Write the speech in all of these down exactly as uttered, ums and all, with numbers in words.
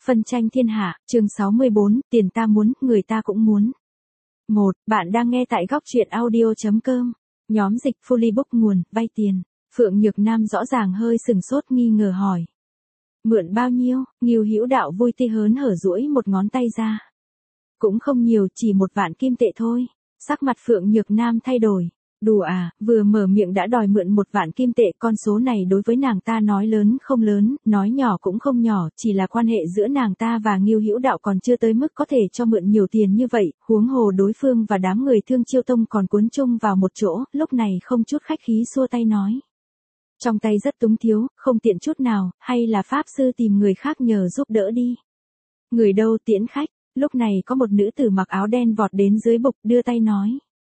Phân tranh thiên hạ, chương sáu mươi bốn, tiền ta muốn, người ta cũng muốn. một. Bạn đang nghe tại góc truyện audio chấm com. Nhóm dịch Fullybook nguồn, vay tiền. Phượng Nhược Nam rõ ràng hơi sừng sốt nghi ngờ hỏi. Mượn bao nhiêu? Ngưu Hữu Đạo vui tươi hớn hở duỗi một ngón tay ra. Cũng không nhiều, chỉ một vạn kim tệ thôi. Sắc mặt Phượng Nhược Nam thay đổi. Đùa à, vừa mở miệng đã đòi mượn một vạn kim tệ, con số này đối với nàng ta nói lớn không lớn, nói nhỏ cũng không nhỏ, chỉ là quan hệ giữa nàng ta và Ngưu Hữu Đạo còn chưa tới mức có thể cho mượn nhiều tiền như vậy, huống hồ đối phương và đám người Thương Chiêu Tông còn cuốn chung vào một chỗ, lúc này không chút khách khí xua tay nói. Trong tay rất túng thiếu, không tiện chút nào, hay là pháp sư tìm người khác nhờ giúp đỡ đi. Người đâu tiễn khách, lúc này có một nữ tử mặc áo đen vọt đến dưới bục đưa tay nói.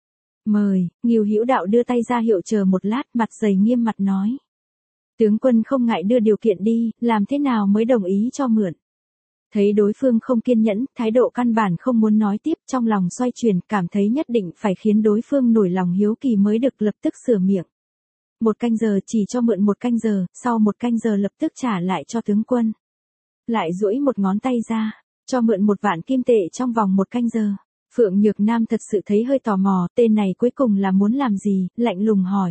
Mời, Ngưu Hữu Đạo đưa tay ra hiệu chờ một lát, mặt dày nghiêm mặt nói. Tướng quân không ngại đưa điều kiện đi, làm thế nào mới đồng ý cho mượn. Thấy đối phương không kiên nhẫn, thái độ căn bản không muốn nói tiếp, trong lòng xoay chuyển, cảm thấy nhất định phải khiến đối phương nổi lòng hiếu kỳ mới được, lập tức sửa miệng. Một canh giờ chỉ cho mượn một canh giờ, sau một canh giờ lập tức trả lại cho tướng quân. Lại duỗi một ngón tay ra, cho mượn một vạn kim tệ trong vòng một canh giờ. Phượng Nhược Nam thật sự thấy hơi tò mò, tên này cuối cùng là muốn làm gì, lạnh lùng hỏi.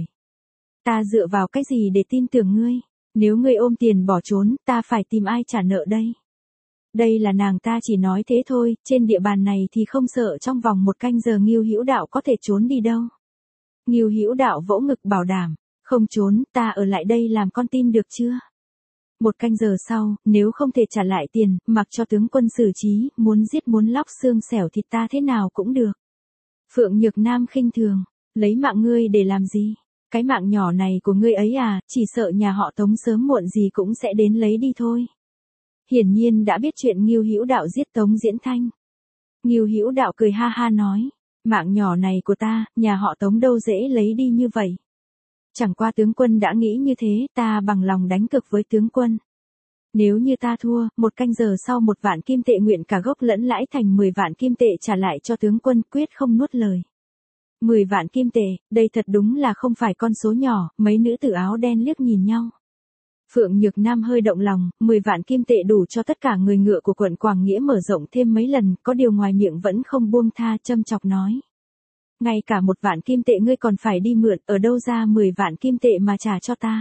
Ta dựa vào cái gì để tin tưởng ngươi, nếu ngươi ôm tiền bỏ trốn, ta phải tìm ai trả nợ đây. Đây là nàng ta chỉ nói thế thôi, trên địa bàn này thì không sợ trong vòng một canh giờ Ngưu Hữu Đạo có thể trốn đi đâu. Ngưu Hữu Đạo vỗ ngực bảo đảm, không trốn, ta ở lại đây làm con tin được chưa? Một canh giờ sau, nếu không thể trả lại tiền, mặc cho tướng quân xử trí, muốn giết muốn lóc xương xẻo thịt ta thế nào cũng được. Phượng Nhược Nam khinh thường, lấy mạng ngươi để làm gì? Cái mạng nhỏ này của ngươi ấy à, chỉ sợ nhà họ Tống sớm muộn gì cũng sẽ đến lấy đi thôi. Hiển nhiên đã biết chuyện Ngưu Hữu Đạo giết Tống Diễn Thanh. Ngưu Hữu Đạo cười ha ha nói, mạng nhỏ này của ta, nhà họ Tống đâu dễ lấy đi như vậy. Chẳng qua tướng quân đã nghĩ như thế, ta bằng lòng đánh cược với tướng quân. Nếu như ta thua, một canh giờ sau một vạn kim tệ nguyện cả gốc lẫn lãi thành mười vạn kim tệ trả lại cho tướng quân, quyết không nuốt lời. Mười vạn kim tệ, đây thật đúng là không phải con số nhỏ, mấy nữ tử áo đen liếc nhìn nhau. Phượng Nhược Nam hơi động lòng, mười vạn kim tệ đủ cho tất cả người ngựa của quận Quảng Nghĩa mở rộng thêm mấy lần, có điều ngoài miệng vẫn không buông tha, châm chọc nói. Ngay cả một vạn kim tệ ngươi còn phải đi mượn, ở đâu ra mười vạn kim tệ mà trả cho ta.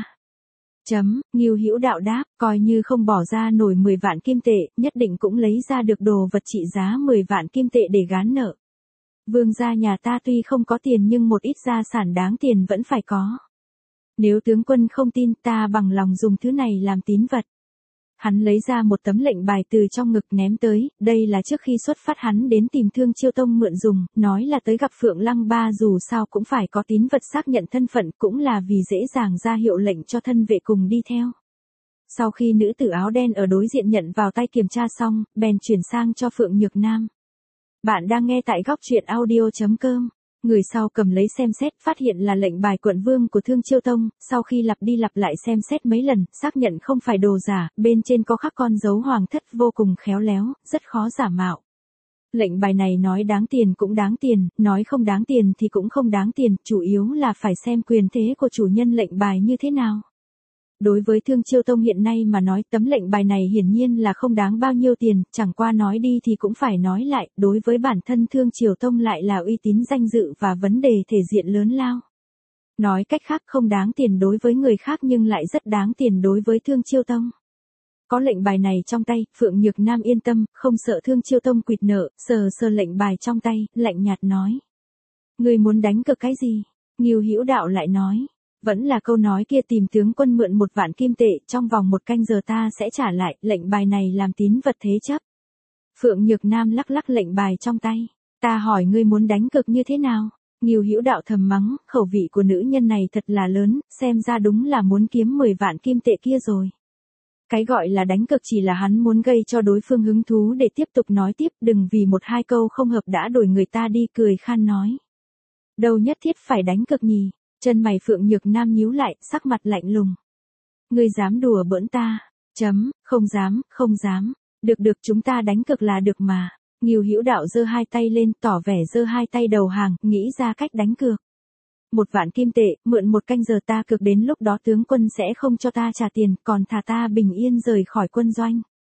Chấm, Ngưu Hữu Đạo đáp, coi như không bỏ ra nổi mười vạn kim tệ, nhất định cũng lấy ra được đồ vật trị giá mười vạn kim tệ để gán nợ. Vương gia nhà ta tuy không có tiền nhưng một ít gia sản đáng tiền vẫn phải có. Nếu tướng quân không tin, ta bằng lòng dùng thứ này làm tín vật. Hắn lấy ra một tấm lệnh bài từ trong ngực ném tới, đây là trước khi xuất phát hắn đến tìm Thương Chiêu Tông mượn dùng, nói là tới gặp Phượng Lăng Ba dù sao cũng phải có tín vật xác nhận thân phận, cũng là vì dễ dàng ra hiệu lệnh cho thân vệ cùng đi theo. Sau khi nữ tử áo đen ở đối diện nhận vào tay kiểm tra xong, bèn chuyển sang cho Phượng Nhược Nam. Bạn đang nghe tại góc truyện audio chấm com. Người sau cầm lấy xem xét, phát hiện là lệnh bài quận vương của Thương Chiêu Tông, sau khi lặp đi lặp lại xem xét mấy lần, xác nhận không phải đồ giả, bên trên có khắc con dấu hoàng thất vô cùng khéo léo, rất khó giả mạo. Lệnh bài này nói đáng tiền cũng đáng tiền, nói không đáng tiền thì cũng không đáng tiền, chủ yếu là phải xem quyền thế của chủ nhân lệnh bài như thế nào. Đối với Thương Chiêu Tông hiện nay mà nói tấm lệnh bài này hiển nhiên là không đáng bao nhiêu tiền, chẳng qua nói đi thì cũng phải nói lại, đối với bản thân Thương Chiêu Tông lại là uy tín danh dự và vấn đề thể diện lớn lao. Nói cách khác không đáng tiền đối với người khác nhưng lại rất đáng tiền đối với Thương Chiêu Tông. Có lệnh bài này trong tay, Phượng Nhược Nam yên tâm, không sợ Thương Chiêu Tông quỵt nợ, sờ sờ lệnh bài trong tay, lạnh nhạt nói. Người muốn đánh cược cái gì? Ngưu Hữu Đạo lại nói. Vẫn là câu nói kia, tìm tướng quân mượn một vạn kim tệ, trong vòng một canh giờ ta sẽ trả lại, lệnh bài này làm tín vật thế chấp. Phượng Nhược Nam lắc lắc lệnh bài trong tay. Ta hỏi ngươi muốn đánh cược như thế nào? Ngưu Hữu Đạo thầm mắng, khẩu vị của nữ nhân này thật là lớn, xem ra đúng là muốn kiếm mười vạn kim tệ kia rồi. Cái gọi là đánh cược chỉ là hắn muốn gây cho đối phương hứng thú để tiếp tục nói tiếp, đừng vì một hai câu không hợp đã đuổi người ta đi, cười khan nói. Đâu nhất thiết phải đánh cược nhỉ? Chân mày Phượng Nhược Nam nhíu lại, sắc mặt lạnh lùng. Ngươi dám đùa bỡn ta? Chấm, không dám, không dám. Được được, chúng ta đánh cược là được mà. Ngưu Hữu Đạo giơ hai tay lên, tỏ vẻ giơ hai tay đầu hàng, nghĩ ra cách đánh cược. Một vạn kim tệ, mượn một canh giờ ta cược đến lúc đó tướng quân sẽ không cho ta trả tiền, còn thà ta bình yên rời khỏi quân doanh.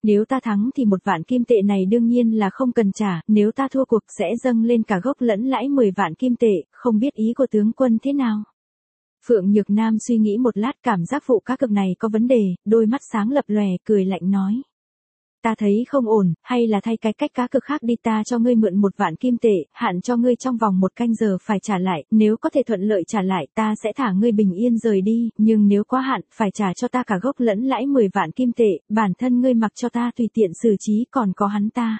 Nếu ta thắng thì một vạn kim tệ này đương nhiên là không cần trả, nếu ta thua cuộc sẽ dâng lên cả gốc lẫn lãi mười vạn kim tệ, không biết ý của tướng quân thế nào. Phượng Nhược Nam suy nghĩ một lát, cảm giác vụ cá cược này có vấn đề, đôi mắt sáng lập lòe, cười lạnh nói. Ta thấy không ổn, hay là thay cái cách cá cược khác đi, ta cho ngươi mượn một vạn kim tệ, hạn cho ngươi trong vòng một canh giờ phải trả lại, nếu có thể thuận lợi trả lại ta sẽ thả ngươi bình yên rời đi, nhưng nếu quá hạn, phải trả cho ta cả gốc lẫn lãi mười vạn kim tệ, bản thân ngươi mặc cho ta tùy tiện xử trí, còn có hắn ta.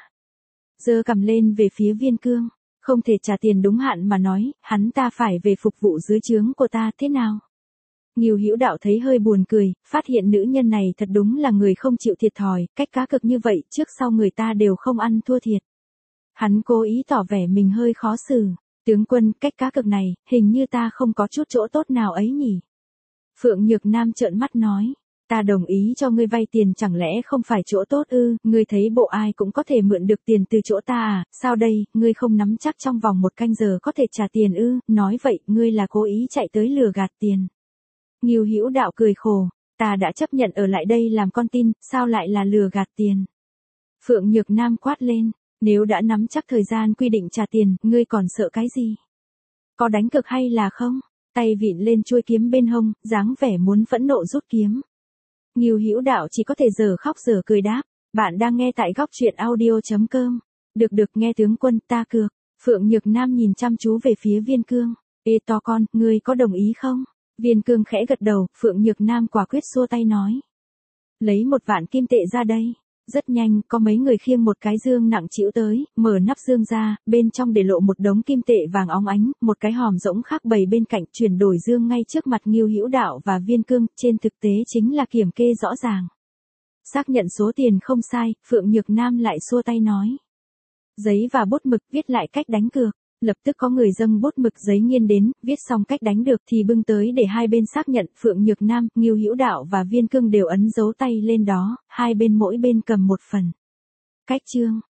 Giơ cầm lên về phía Viên Cương, không thể trả tiền đúng hạn mà nói, hắn ta phải về phục vụ dưới trướng của ta thế nào? Ngưu Hữu Đạo thấy hơi buồn cười, phát hiện nữ nhân này thật đúng là người không chịu thiệt thòi, cách cá cược như vậy trước sau người ta đều không ăn thua thiệt. Hắn cố ý tỏ vẻ mình hơi khó xử, tướng quân, cách cá cược này, hình như ta không có chút chỗ tốt nào ấy nhỉ. Phượng Nhược Nam trợn mắt nói, ta đồng ý cho ngươi vay tiền chẳng lẽ không phải chỗ tốt ư, ngươi thấy bộ ai cũng có thể mượn được tiền từ chỗ ta à, sao đây, ngươi không nắm chắc trong vòng một canh giờ có thể trả tiền ư, nói vậy, ngươi là cố ý chạy tới lừa gạt tiền. Ngưu Hữu Đạo cười khổ, ta đã chấp nhận ở lại đây làm con tin, sao lại là lừa gạt tiền. Phượng Nhược Nam quát lên, nếu đã nắm chắc thời gian quy định trả tiền, ngươi còn sợ cái gì? Có đánh cược hay là không? Tay vịn lên chuôi kiếm bên hông, dáng vẻ muốn phẫn nộ rút kiếm. Ngưu Hữu Đạo chỉ có thể giờ khóc giờ cười đáp, bạn đang nghe tại góc truyện audio chấm com. Được được nghe tướng quân, ta cược. Phượng Nhược Nam nhìn chăm chú về phía Viên Cương, ê to con, ngươi có đồng ý không? Viên Cương khẽ gật đầu, Phượng Nhược Nam quả quyết xua tay nói. Lấy một vạn kim tệ ra đây. Rất nhanh, có mấy người khiêng một cái dương nặng trĩu tới, mở nắp dương ra, bên trong để lộ một đống kim tệ vàng óng ánh, một cái hòm rỗng khác bày bên cạnh, chuyển đổi dương ngay trước mặt Ngưu Hữu Đạo và Viên Cương, trên thực tế chính là kiểm kê rõ ràng. Xác nhận số tiền không sai, Phượng Nhược Nam lại xua tay nói. Giấy và bút mực viết lại cách đánh cược. Lập tức có người dâng bút mực giấy nghiên đến, viết xong cách đánh được thì bưng tới để hai bên xác nhận. Phượng Nhược Nam, Ngưu Hữu Đạo và Viên Cương đều ấn dấu tay lên đó, hai bên mỗi bên cầm một phần. Cách chương.